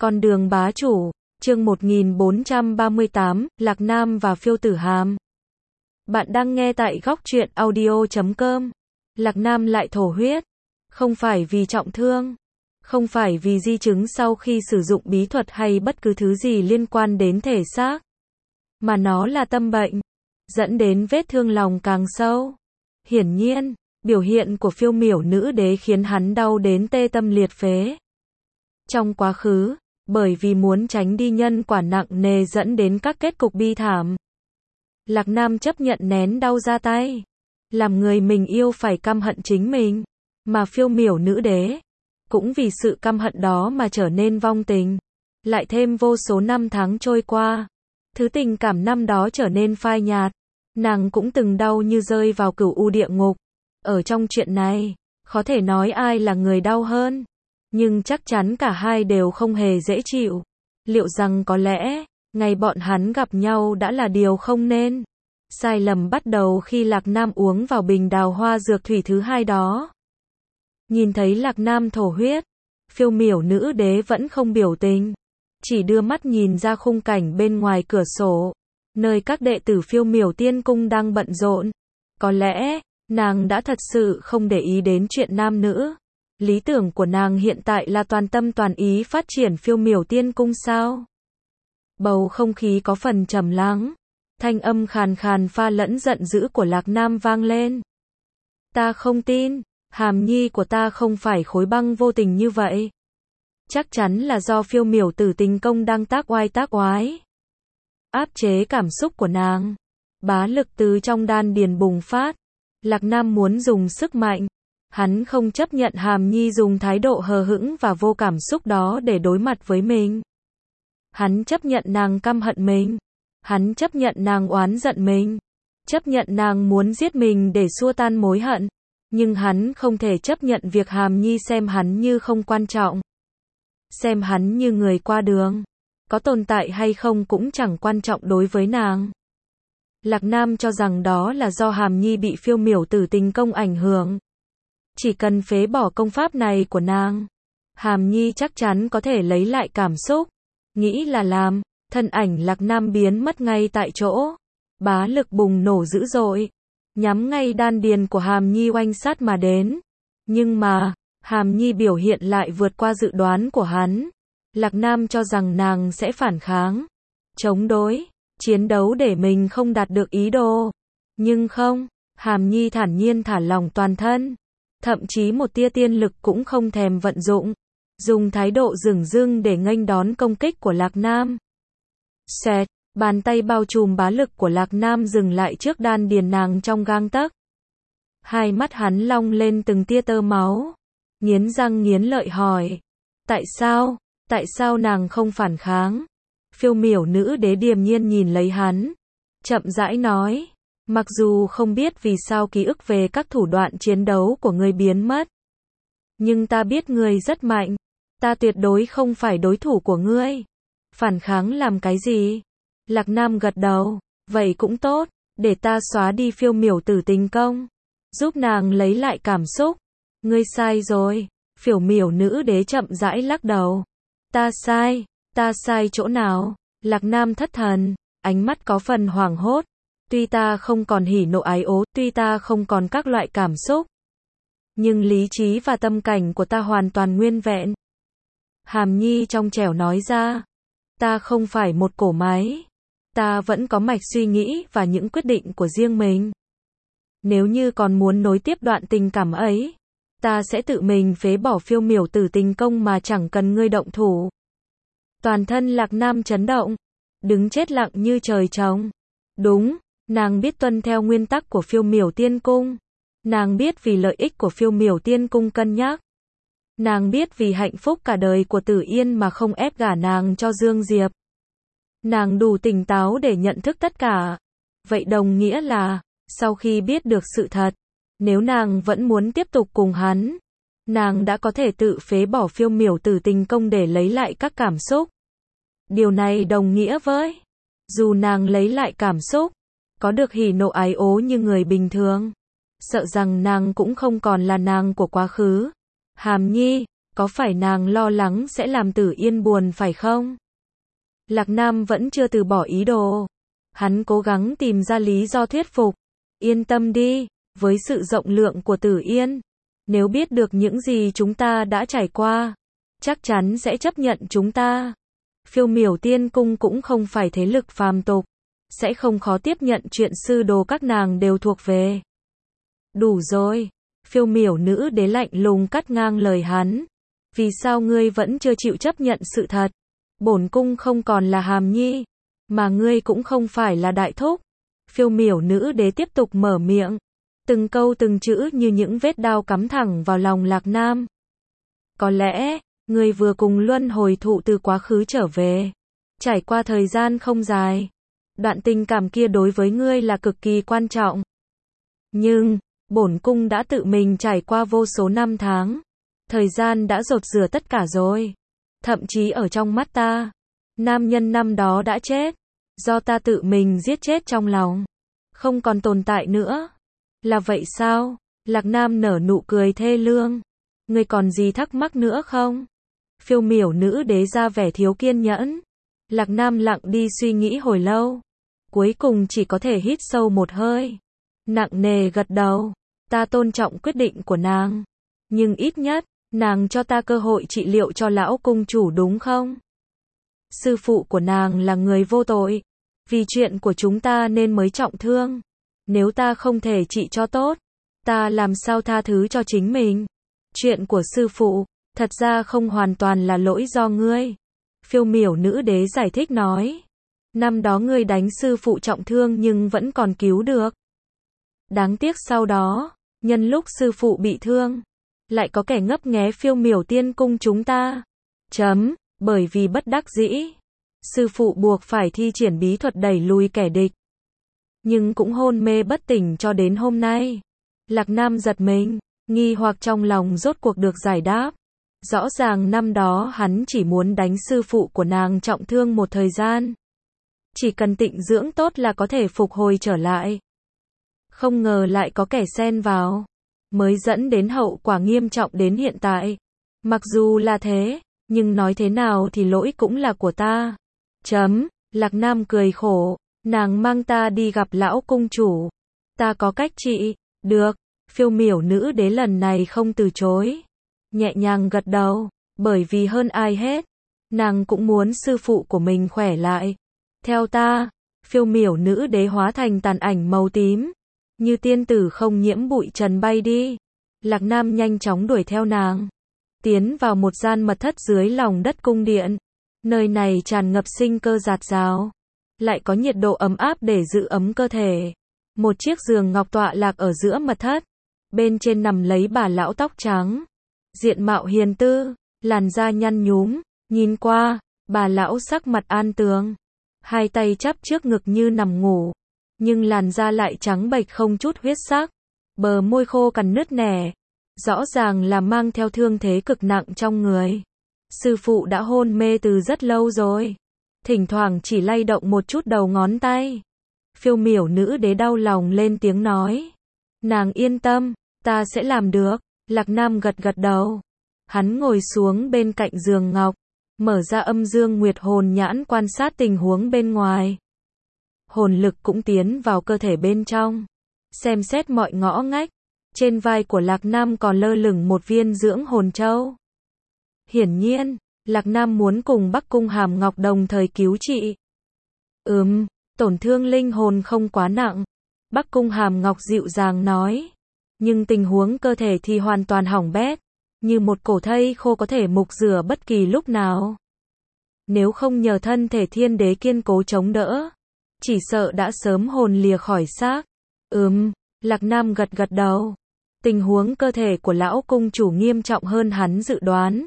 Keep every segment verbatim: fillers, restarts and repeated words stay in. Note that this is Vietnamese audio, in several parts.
Con đường bá chủ, chương một nghìn bốn trăm ba mươi tám, Lạc Nam và Phiêu Tử Hàm. Bạn đang nghe tại góc truyện audio chấm com. Lạc Nam lại thổ huyết. Không phải vì trọng thương. Không phải vì di chứng sau khi sử dụng bí thuật hay bất cứ thứ gì liên quan đến thể xác. Mà nó là tâm bệnh. Dẫn đến vết thương lòng càng sâu. Hiển nhiên, biểu hiện của phiêu miểu nữ đế khiến hắn đau đến tê tâm liệt phế. Trong quá khứ, bởi vì muốn tránh đi nhân quả nặng nề dẫn đến các kết cục bi thảm, Lạc Nam chấp nhận nén đau ra tay. Làm người mình yêu phải căm hận chính mình. Mà phiêu miểu nữ đế, cũng vì sự căm hận đó mà trở nên vong tình. Lại thêm vô số năm tháng trôi qua, thứ tình cảm năm đó trở nên phai nhạt. Nàng cũng từng đau như rơi vào cửu u địa ngục. Ở trong chuyện này, khó thể nói ai là người đau hơn. Nhưng chắc chắn cả hai đều không hề dễ chịu. Liệu rằng có lẽ, ngày bọn hắn gặp nhau đã là điều không nên. Sai lầm bắt đầu khi Lạc Nam uống vào bình đào hoa dược thủy thứ hai đó. Nhìn thấy Lạc Nam thổ huyết, phiêu miểu nữ đế vẫn không biểu tình. Chỉ đưa mắt nhìn ra khung cảnh bên ngoài cửa sổ, nơi các đệ tử phiêu miểu tiên cung đang bận rộn. Có lẽ, nàng đã thật sự không để ý đến chuyện nam nữ. Lý tưởng của nàng hiện tại là toàn tâm toàn ý phát triển phiêu miểu tiên cung sao? Bầu không khí có phần trầm lắng. Thanh âm khàn khàn pha lẫn giận dữ của Lạc Nam vang lên. Ta không tin, Hàm Nhi của ta không phải khối băng vô tình như vậy. Chắc chắn là do phiêu miểu tử tình công đang tác oai tác oái. Áp chế cảm xúc của nàng. Bá lực từ trong đan điền bùng phát. Lạc Nam muốn dùng sức mạnh. Hắn không chấp nhận Hàm Nhi dùng thái độ hờ hững và vô cảm xúc đó để đối mặt với mình. Hắn chấp nhận nàng căm hận mình. Hắn chấp nhận nàng oán giận mình. Chấp nhận nàng muốn giết mình để xua tan mối hận. Nhưng hắn không thể chấp nhận việc Hàm Nhi xem hắn như không quan trọng. Xem hắn như người qua đường. Có tồn tại hay không cũng chẳng quan trọng đối với nàng. Lạc Nam cho rằng đó là do Hàm Nhi bị phiêu miểu tử tình công ảnh hưởng. Chỉ cần phế bỏ công pháp này của nàng, Hàm Nhi chắc chắn có thể lấy lại cảm xúc. Nghĩ là làm, thân ảnh Lạc Nam biến mất ngay tại chỗ. Bá lực bùng nổ dữ dội, nhắm ngay đan điền của Hàm Nhi oanh sát mà đến. Nhưng mà, Hàm Nhi biểu hiện lại vượt qua dự đoán của hắn. Lạc Nam cho rằng nàng sẽ phản kháng, chống đối, chiến đấu để mình không đạt được ý đồ. Nhưng không, Hàm Nhi thản nhiên thả lỏng toàn thân. Thậm chí một tia tiên lực cũng không thèm vận dụng. Dùng thái độ dửng dưng để nghênh đón công kích của Lạc Nam. Xẹt, bàn tay bao trùm bá lực của Lạc Nam dừng lại trước đan điền nàng trong gang tấc. Hai mắt hắn long lên từng tia tơ máu. Nghiến răng nghiến lợi hỏi. Tại sao? Tại sao nàng không phản kháng? Phiêu miểu nữ đế điềm nhiên nhìn lấy hắn. Chậm rãi nói. Mặc dù không biết vì sao ký ức về các thủ đoạn chiến đấu của ngươi biến mất. Nhưng ta biết ngươi rất mạnh. Ta tuyệt đối không phải đối thủ của ngươi. Phản kháng làm cái gì? Lạc Nam gật đầu. Vậy cũng tốt. Để ta xóa đi phiêu miểu tử tình công. Giúp nàng lấy lại cảm xúc. Ngươi sai rồi. Phiêu miểu nữ đế chậm rãi lắc đầu. Ta sai. Ta sai chỗ nào? Lạc Nam thất thần. Ánh mắt có phần hoảng hốt. Tuy ta không còn hỉ nộ ái ố, tuy ta không còn các loại cảm xúc, nhưng lý trí và tâm cảnh của ta hoàn toàn nguyên vẹn. Hàm Nhi trong trẻo nói ra. Ta không phải một cỗ máy. Ta vẫn có mạch suy nghĩ và những quyết định của riêng mình. Nếu như còn muốn nối tiếp đoạn tình cảm ấy, ta sẽ tự mình phế bỏ phiêu miểu tử tình công mà chẳng cần ngươi động thủ. Toàn thân Lạc Nam chấn động, đứng chết lặng như trời trồng. Đúng. Nàng biết tuân theo nguyên tắc của phiêu miểu tiên cung. Nàng biết vì lợi ích của phiêu miểu tiên cung cân nhắc. Nàng biết vì hạnh phúc cả đời của Tử Yên mà không ép gả nàng cho Dương Diệp. Nàng đủ tỉnh táo để nhận thức tất cả. Vậy đồng nghĩa là, sau khi biết được sự thật, nếu nàng vẫn muốn tiếp tục cùng hắn, nàng đã có thể tự phế bỏ phiêu miểu tử tình công để lấy lại các cảm xúc. Điều này đồng nghĩa với, dù nàng lấy lại cảm xúc, có được hỉ nộ ái ố như người bình thường, sợ rằng nàng cũng không còn là nàng của quá khứ. Hàm Nhi, Có phải nàng lo lắng sẽ làm Tử Yên buồn phải không? Lạc Nam vẫn chưa từ bỏ ý đồ. Hắn cố gắng tìm ra lý do thuyết phục. Yên tâm đi, với sự rộng lượng của Tử Yên, nếu biết được những gì chúng ta đã trải qua, chắc chắn sẽ chấp nhận chúng ta. Phiêu Miểu Tiên Cung cũng không phải thế lực phàm tục, sẽ không khó tiếp nhận chuyện sư đồ các nàng đều thuộc về. Đủ rồi, Phiêu Miểu Nữ Đế lạnh lùng cắt ngang lời hắn. Vì sao ngươi vẫn chưa chịu chấp nhận sự thật? Bổn cung không còn là hàm nhi, mà ngươi cũng không phải là đại thúc. Phiêu Miểu Nữ Đế tiếp tục mở miệng, từng câu từng chữ như những vết đao cắm thẳng vào lòng Lạc Nam. Có lẽ, ngươi vừa cùng luân hồi thụ từ quá khứ trở về, trải qua thời gian không dài. Đoạn tình cảm kia đối với ngươi là cực kỳ quan trọng. Nhưng, bổn cung đã tự mình trải qua vô số năm tháng. Thời gian đã dột rửa tất cả rồi. Thậm chí ở trong mắt ta, nam nhân năm đó đã chết, do ta tự mình giết chết trong lòng, không còn tồn tại nữa. Là vậy sao? Lạc Nam nở nụ cười thê lương. Ngươi còn gì thắc mắc nữa không? Phiêu Miểu Nữ Đế ra vẻ thiếu kiên nhẫn. Lạc Nam lặng đi suy nghĩ hồi lâu, cuối cùng chỉ có thể hít sâu một hơi, nặng nề gật đầu. Ta tôn trọng quyết định của nàng, nhưng ít nhất nàng cho ta cơ hội trị liệu cho lão cung chủ đúng không? Sư phụ của nàng là người vô tội, vì chuyện của chúng ta nên mới trọng thương. Nếu ta không thể trị cho tốt, ta làm sao tha thứ cho chính mình? Chuyện của sư phụ, thật ra không hoàn toàn là lỗi do ngươi. Phiêu Miểu Nữ Đế giải thích nói. Năm đó ngươi đánh sư phụ trọng thương nhưng vẫn còn cứu được. Đáng tiếc sau đó, nhân lúc sư phụ bị thương, lại có kẻ ngấp nghé Phiêu Miểu Tiên Cung chúng ta. Chấm, bởi vì bất đắc dĩ, sư phụ buộc phải thi triển bí thuật đẩy lùi kẻ địch. Nhưng cũng hôn mê bất tỉnh cho đến hôm nay. Lạc Nam giật mình, nghi hoặc trong lòng rốt cuộc được giải đáp. Rõ ràng năm đó hắn chỉ muốn đánh sư phụ của nàng trọng thương một thời gian. Chỉ cần tịnh dưỡng tốt là có thể phục hồi trở lại. Không ngờ lại có kẻ xen vào, mới dẫn đến hậu quả nghiêm trọng đến hiện tại. Mặc dù là thế, nhưng nói thế nào thì lỗi cũng là của ta. Chấm, Lạc Nam cười khổ, nàng mang ta đi gặp lão cung chủ. Ta có cách trị, được. Phiêu Miểu Nữ Đế lần này không từ chối, nhẹ nhàng gật đầu, bởi vì hơn ai hết, nàng cũng muốn sư phụ của mình khỏe lại. Theo ta, Phiêu Miểu Nữ Đế hóa thành tàn ảnh màu tím, như tiên tử không nhiễm bụi trần bay đi. Lạc Nam nhanh chóng đuổi theo nàng, tiến vào một gian mật thất dưới lòng đất cung điện. Nơi này tràn ngập sinh cơ dạt dào, lại có nhiệt độ ấm áp để giữ ấm cơ thể. Một chiếc giường ngọc tọa lạc ở giữa mật thất, bên trên nằm lấy bà lão tóc trắng, diện mạo hiền tư, làn da nhăn nhúm, nhìn qua, bà lão sắc mặt an tường, hai tay chắp trước ngực như nằm ngủ, nhưng làn da lại trắng bệch không chút huyết sắc, bờ môi khô cằn nứt nẻ, rõ ràng là mang theo thương thế cực nặng trong người. Sư phụ đã hôn mê từ rất lâu rồi, thỉnh thoảng chỉ lay động một chút đầu ngón tay. Phiêu Miểu Nữ Đế đau lòng lên tiếng nói. Nàng yên tâm, ta sẽ làm được. Lạc Nam gật gật đầu. Hắn ngồi xuống bên cạnh giường ngọc, mở ra âm dương nguyệt hồn nhãn quan sát tình huống bên ngoài. Hồn lực cũng tiến vào cơ thể bên trong, xem xét mọi ngõ ngách. Trên vai của Lạc Nam còn lơ lửng một viên dưỡng hồn châu. Hiển nhiên, Lạc Nam muốn cùng Bắc Cung Hàm Ngọc đồng thời cứu trị. Ừm, tổn thương linh hồn không quá nặng, Bắc Cung Hàm Ngọc dịu dàng nói. Nhưng tình huống cơ thể thì hoàn toàn hỏng bét, như một cổ thây khô có thể mục rửa bất kỳ lúc nào. Nếu không nhờ thân thể thiên đế kiên cố chống đỡ, chỉ sợ đã sớm hồn lìa khỏi xác. Ừm, Lạc Nam gật gật đầu. Tình huống cơ thể của lão cung chủ nghiêm trọng hơn hắn dự đoán.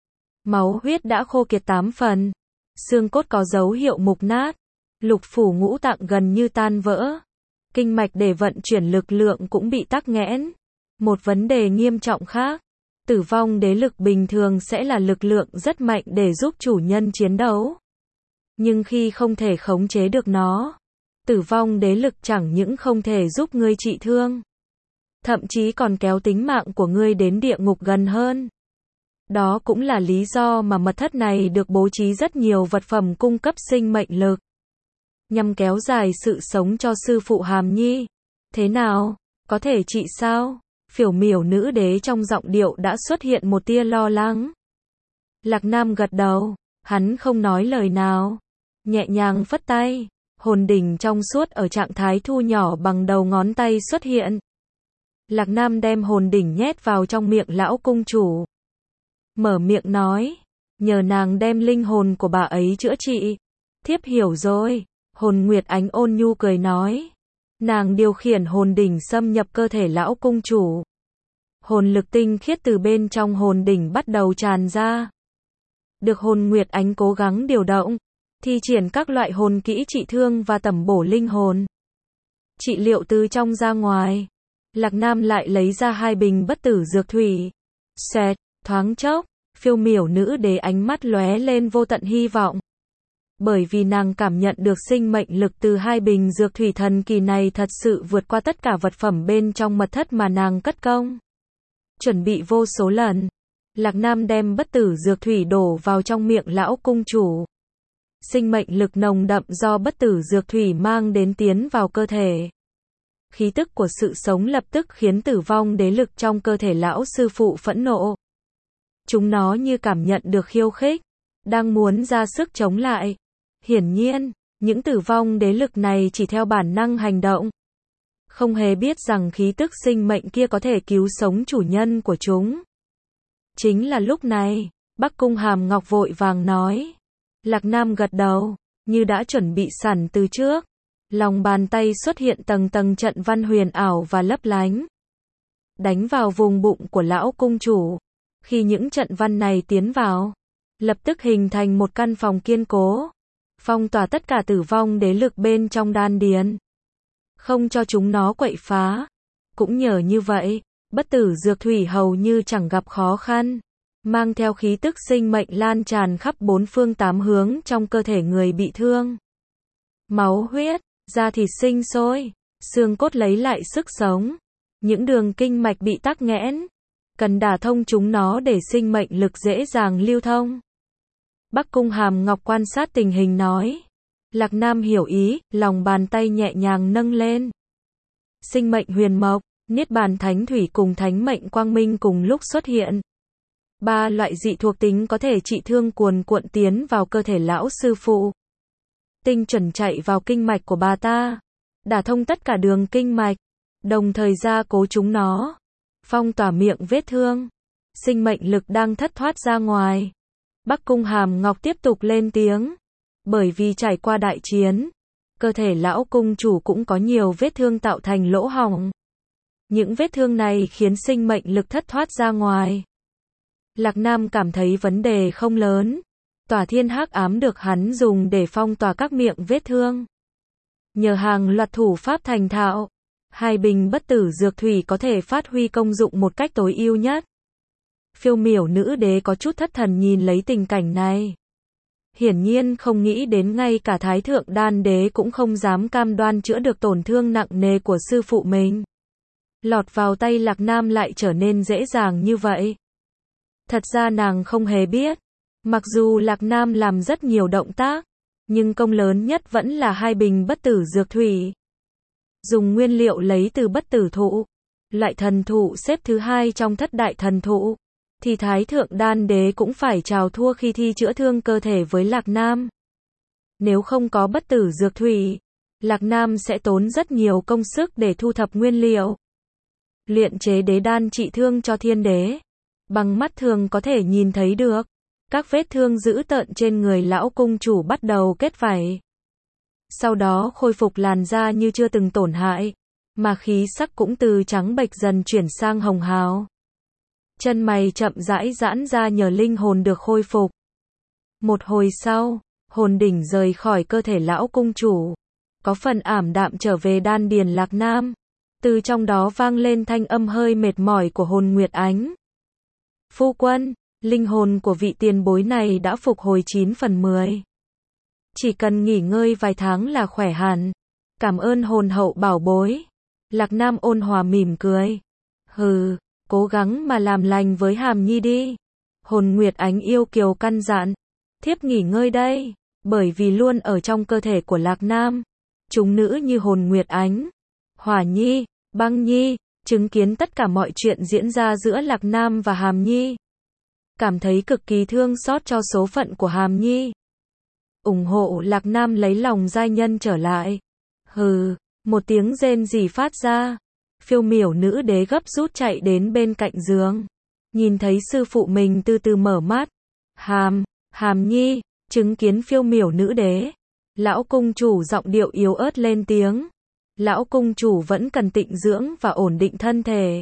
Máu huyết đã khô kiệt tám phần, xương cốt có dấu hiệu mục nát, lục phủ ngũ tạng gần như tan vỡ. Kinh mạch để vận chuyển lực lượng cũng bị tắc nghẽn. Một vấn đề nghiêm trọng khác, tử vong đế lực bình thường sẽ là lực lượng rất mạnh để giúp chủ nhân chiến đấu. Nhưng khi không thể khống chế được nó, tử vong đế lực chẳng những không thể giúp ngươi trị thương, thậm chí còn kéo tính mạng của ngươi đến địa ngục gần hơn. Đó cũng là lý do mà mật thất này được bố trí rất nhiều vật phẩm cung cấp sinh mệnh lực, nhằm kéo dài sự sống cho sư phụ Hàm Nhi. Thế nào? Có thể trị sao? Phiểu miểu nữ đế trong giọng điệu đã xuất hiện một tia lo lắng. Lạc Nam gật đầu, hắn không nói lời nào, nhẹ nhàng phất tay, hồn đỉnh trong suốt ở trạng thái thu nhỏ bằng đầu ngón tay xuất hiện. Lạc Nam đem hồn đỉnh nhét vào trong miệng lão cung chủ. Mở miệng nói, nhờ nàng đem linh hồn của bà ấy chữa trị. Thiếp hiểu rồi, Hồn Nguyệt Ánh ôn nhu cười nói. Nàng điều khiển hồn đỉnh xâm nhập cơ thể lão cung chủ. Hồn lực tinh khiết từ bên trong hồn đỉnh bắt đầu tràn ra. Được Hồn Nguyệt Ánh cố gắng điều động, thi triển các loại hồn kỹ trị thương và tẩm bổ linh hồn. Trị liệu từ trong ra ngoài. Lạc Nam lại lấy ra hai bình bất tử dược thủy. Xẹt, thoáng chốc, phiêu miểu nữ đế ánh mắt lóe lên vô tận hy vọng. Bởi vì nàng cảm nhận được sinh mệnh lực từ hai bình dược thủy thần kỳ này thật sự vượt qua tất cả vật phẩm bên trong mật thất mà nàng cất công. Chuẩn bị vô số lần. Lạc Nam đem bất tử dược thủy đổ vào trong miệng lão cung chủ. Sinh mệnh lực nồng đậm do bất tử dược thủy mang đến tiến vào cơ thể. Khí tức của sự sống lập tức khiến tử vong đế lực trong cơ thể lão sư phụ phẫn nộ. Chúng nó như cảm nhận được khiêu khích, đang muốn ra sức chống lại. Hiển nhiên, những tử vong đế lực này chỉ theo bản năng hành động. Không hề biết rằng khí tức sinh mệnh kia có thể cứu sống chủ nhân của chúng. Chính là lúc này, Bắc Cung Hàm Ngọc vội vàng nói. Lạc Nam gật đầu, như đã chuẩn bị sẵn từ trước. Lòng bàn tay xuất hiện tầng tầng trận văn huyền ảo và lấp lánh. Đánh vào vùng bụng của lão cung chủ. Khi những trận văn này tiến vào, lập tức hình thành một căn phòng kiên cố. Phong tỏa tất cả tử vong đế lực bên trong đan điền. Không cho chúng nó quậy phá. Cũng nhờ như vậy, bất tử dược thủy hầu như chẳng gặp khó khăn. Mang theo khí tức sinh mệnh lan tràn khắp bốn phương tám hướng trong cơ thể người bị thương. Máu huyết, da thịt sinh sôi, xương cốt lấy lại sức sống. Những đường kinh mạch bị tắc nghẽn, cần đả thông chúng nó để sinh mệnh lực dễ dàng lưu thông. Bắc Cung Hàm Ngọc quan sát tình hình nói. Lạc Nam hiểu ý, lòng bàn tay nhẹ nhàng nâng lên. Sinh mệnh huyền mộc, niết bàn thánh thủy cùng thánh mệnh quang minh cùng lúc xuất hiện. Ba loại dị thuộc tính có thể trị thương cuồn cuộn tiến vào cơ thể lão sư phụ. Tinh chuẩn chạy vào kinh mạch của bà ta, đả thông tất cả đường kinh mạch, đồng thời gia cố chúng nó, phong tỏa miệng vết thương. Sinh mệnh lực đang thất thoát ra ngoài. Bắc Cung Hàm Ngọc tiếp tục lên tiếng. Bởi vì trải qua đại chiến, cơ thể lão cung chủ cũng có nhiều vết thương tạo thành lỗ hổng. Những vết thương này khiến sinh mệnh lực thất thoát ra ngoài. Lạc Nam cảm thấy vấn đề không lớn. Tỏa thiên hắc ám được hắn dùng để phong tỏa các miệng vết thương. Nhờ hàng loạt thủ pháp thành thạo, hai bình bất tử dược thủy có thể phát huy công dụng một cách tối ưu nhất. Phiêu miểu nữ đế có chút thất thần nhìn lấy tình cảnh này. Hiển nhiên không nghĩ đến ngay cả Thái Thượng Đan Đế cũng không dám cam đoan chữa được tổn thương nặng nề của sư phụ mình. Lọt vào tay Lạc Nam lại trở nên dễ dàng như vậy. Thật ra nàng không hề biết. Mặc dù Lạc Nam làm rất nhiều động tác, nhưng công lớn nhất vẫn là hai bình bất tử dược thủy. Dùng nguyên liệu lấy từ bất tử thụ, loại thần thụ xếp thứ hai trong thất đại thần thụ, thì Thái Thượng Đan Đế cũng phải chào thua khi thi chữa thương cơ thể với Lạc Nam. Nếu không có bất tử dược thủy, Lạc Nam sẽ tốn rất nhiều công sức để thu thập nguyên liệu. Luyện chế đế đan trị thương cho thiên đế. Bằng mắt thường có thể nhìn thấy được. Các vết thương dữ tợn trên người lão cung chủ bắt đầu kết vảy. Sau đó khôi phục làn da như chưa từng tổn hại. Mà khí sắc cũng từ trắng bệch dần chuyển sang hồng hào. Chân mày chậm rãi giãn ra nhờ linh hồn được khôi phục. Một hồi sau, hồn đỉnh rời khỏi cơ thể lão cung chủ. Có phần ảm đạm trở về đan điền Lạc Nam. Từ trong đó vang lên thanh âm hơi mệt mỏi của Hồn Nguyệt Ánh. Phu quân, linh hồn của vị tiền bối này đã phục hồi chín phần mười. Chỉ cần nghỉ ngơi vài tháng là khỏe hẳn. Cảm ơn hồn hậu bảo bối. Lạc Nam ôn hòa mỉm cười. Hừ, cố gắng mà làm lành với Hàm Nhi đi. Hồn Nguyệt Ánh yêu kiều căn dặn, thiếp nghỉ ngơi đây, bởi vì luôn ở trong cơ thể của Lạc Nam. Chúng nữ như Hồn Nguyệt Ánh, Hỏa Nhi, Băng Nhi, chứng kiến tất cả mọi chuyện diễn ra giữa Lạc Nam và Hàm Nhi. Cảm thấy cực kỳ thương xót cho số phận của Hàm Nhi. Ủng hộ Lạc Nam lấy lòng giai nhân trở lại. Hừ, một tiếng rên rỉ phát ra. Phiêu miểu nữ đế gấp rút chạy đến bên cạnh giường. Nhìn thấy sư phụ mình từ từ mở mắt. Hàm, Hàm Nhi, chứng kiến phiêu miểu nữ đế. Lão cung chủ giọng điệu yếu ớt lên tiếng. Lão cung chủ vẫn cần tịnh dưỡng và ổn định thân thể.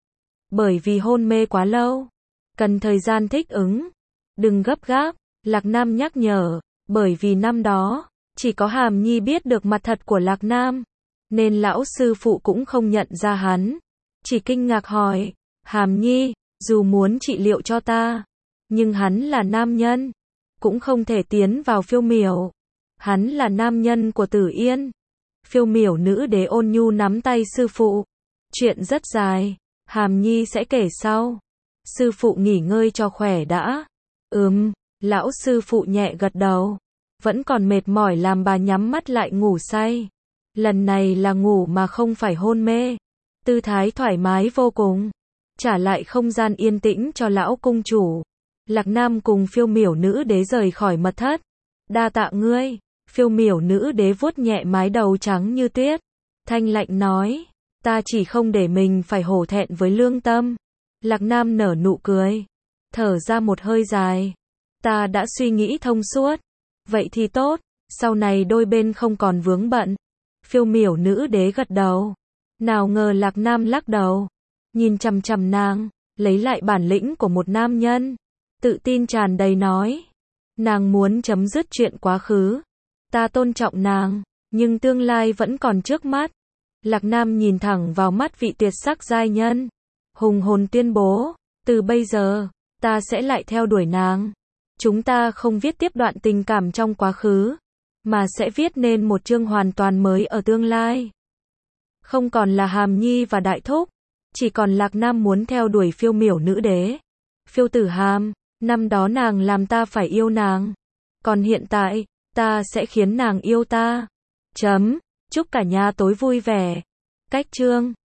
Bởi vì hôn mê quá lâu. Cần thời gian thích ứng. Đừng gấp gáp, Lạc Nam nhắc nhở. Bởi vì năm đó, chỉ có Hàm Nhi biết được mặt thật của Lạc Nam. Nên lão sư phụ cũng không nhận ra hắn. Chỉ kinh ngạc hỏi. Hàm Nhi, dù muốn trị liệu cho ta. Nhưng hắn là nam nhân. Cũng không thể tiến vào phiêu miểu. Hắn là nam nhân của Tử Yên. Phiêu miểu nữ đế ôn nhu nắm tay sư phụ. Chuyện rất dài. Hàm Nhi sẽ kể sau. Sư phụ nghỉ ngơi cho khỏe đã. Ừm, lão sư phụ nhẹ gật đầu. Vẫn còn mệt mỏi làm bà nhắm mắt lại ngủ say. Lần này là ngủ mà không phải hôn mê. Tư thái thoải mái vô cùng. Trả lại không gian yên tĩnh cho lão cung chủ. Lạc Nam cùng phiêu miểu nữ đế rời khỏi mật thất. Đa tạ ngươi. Phiêu miểu nữ đế vuốt nhẹ mái đầu trắng như tuyết. Thanh lạnh nói. Ta chỉ không để mình phải hổ thẹn với lương tâm. Lạc Nam nở nụ cười. Thở ra một hơi dài. Ta đã suy nghĩ thông suốt. Vậy thì tốt. Sau này đôi bên không còn vướng bận. Phiêu miểu nữ đế gật đầu. Nào ngờ Lạc Nam lắc đầu. Nhìn chằm chằm nàng. Lấy lại bản lĩnh của một nam nhân. Tự tin tràn đầy nói. Nàng muốn chấm dứt chuyện quá khứ. Ta tôn trọng nàng. Nhưng tương lai vẫn còn trước mắt. Lạc Nam nhìn thẳng vào mắt vị tuyệt sắc giai nhân. Hùng hồn tuyên bố. Từ bây giờ, ta sẽ lại theo đuổi nàng. Chúng ta không viết tiếp đoạn tình cảm trong quá khứ. Mà sẽ viết nên một chương hoàn toàn mới ở tương lai. Không còn là Hàm Nhi và Đại Thúc. Chỉ còn Lạc Nam muốn theo đuổi phiêu miểu nữ đế. Phiêu tử Hàm, năm đó nàng làm ta phải yêu nàng. Còn hiện tại, ta sẽ khiến nàng yêu ta. Chấm, chúc cả nhà tối vui vẻ. Cách chương